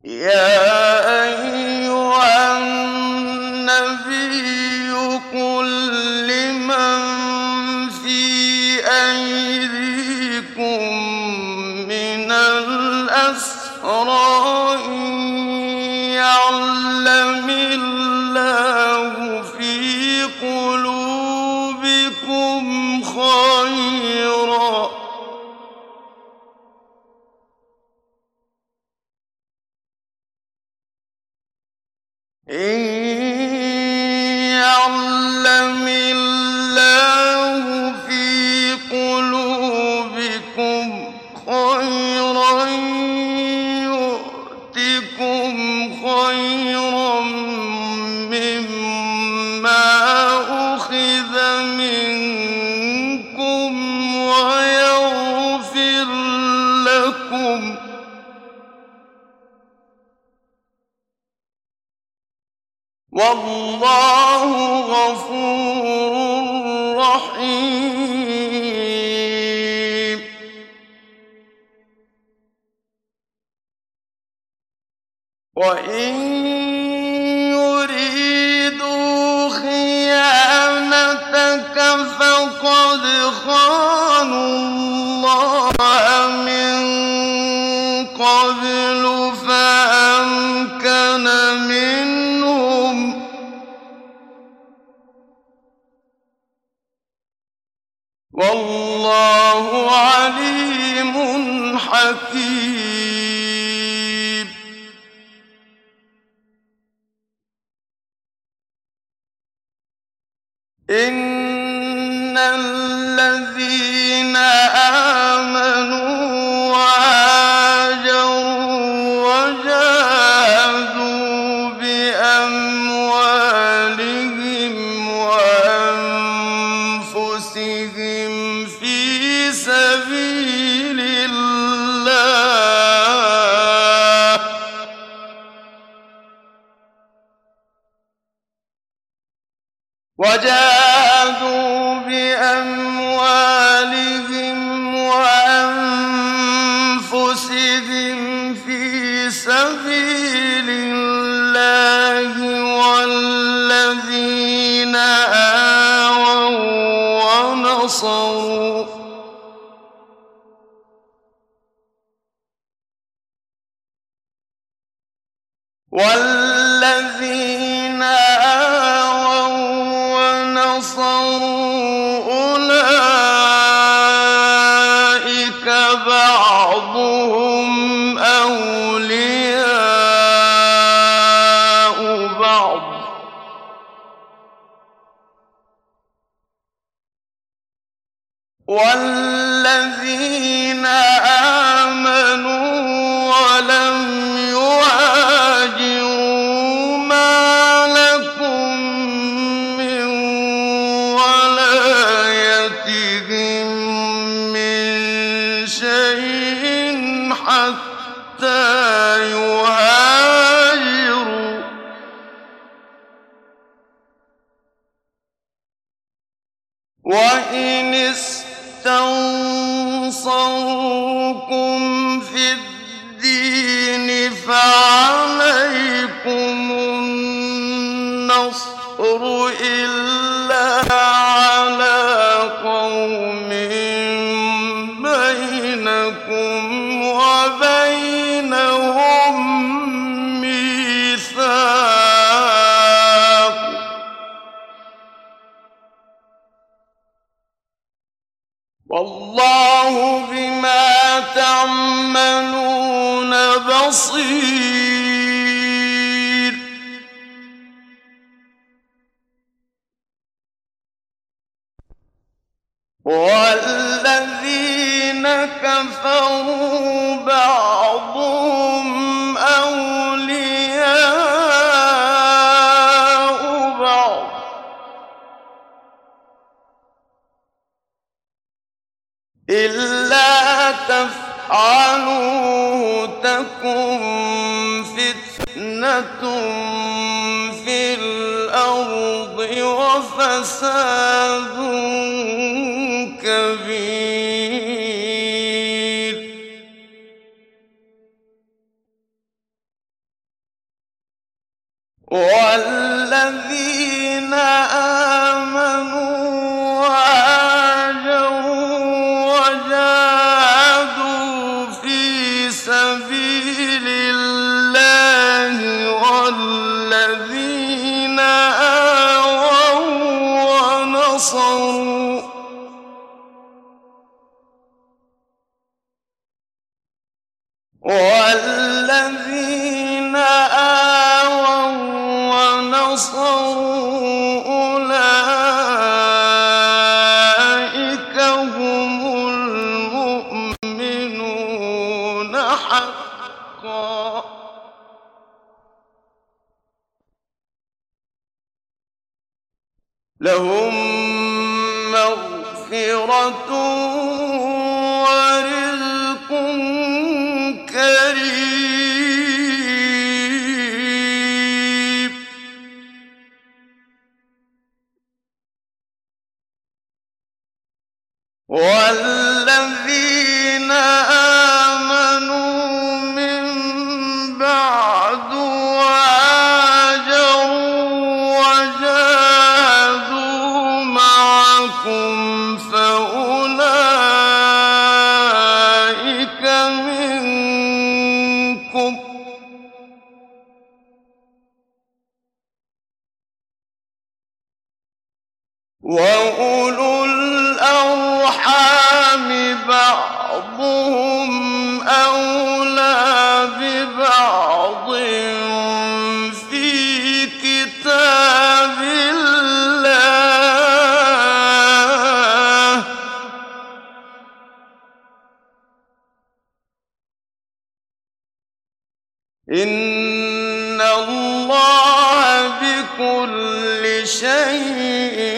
يا أيها النبي قل لمن في أيديكم من الأسرى إن يعلم الله في قلوبكم خيرا يؤتكم خيرا مما أخذ منكم ويغفر لكم والله غفور رحيم وإن يريدوا خيانتك فقد خانوا الله من قبل فأمكن منهم والله عليم حكيم إن الذين آمنوا وهاجروا وجاهدوا بأموالهم وأنفسهم في سبيل الله والذين آووا ونصروا أولئك بعضهم أولياء بعض والذين آمنوا ولم يهاجروا ما لكم من ولايتهم من شيء حتى يهاجروا وإن استنصروكم في الدين فعليكم النصر إلا على قوم بينكم وبينهم ميثاق والله بما تعملون بصير والذين كفروا بعضهم أولياء بعض إلا تفعلوه تكن فتنة في الأرض وفساد كبير والذين آمنوا وهاجروا وجاهدوا في سبيل الله والذين آووا ونصروا أولئك هم المؤمنون حقا لهم مغفرة ورزق كريم والذين آمنوا من بعد وهاجروا وجاهدوا معكم فأولئك منكم وأولو الأرحام بعضهم أولى ببعض في كتاب الله إن الله بكل شيء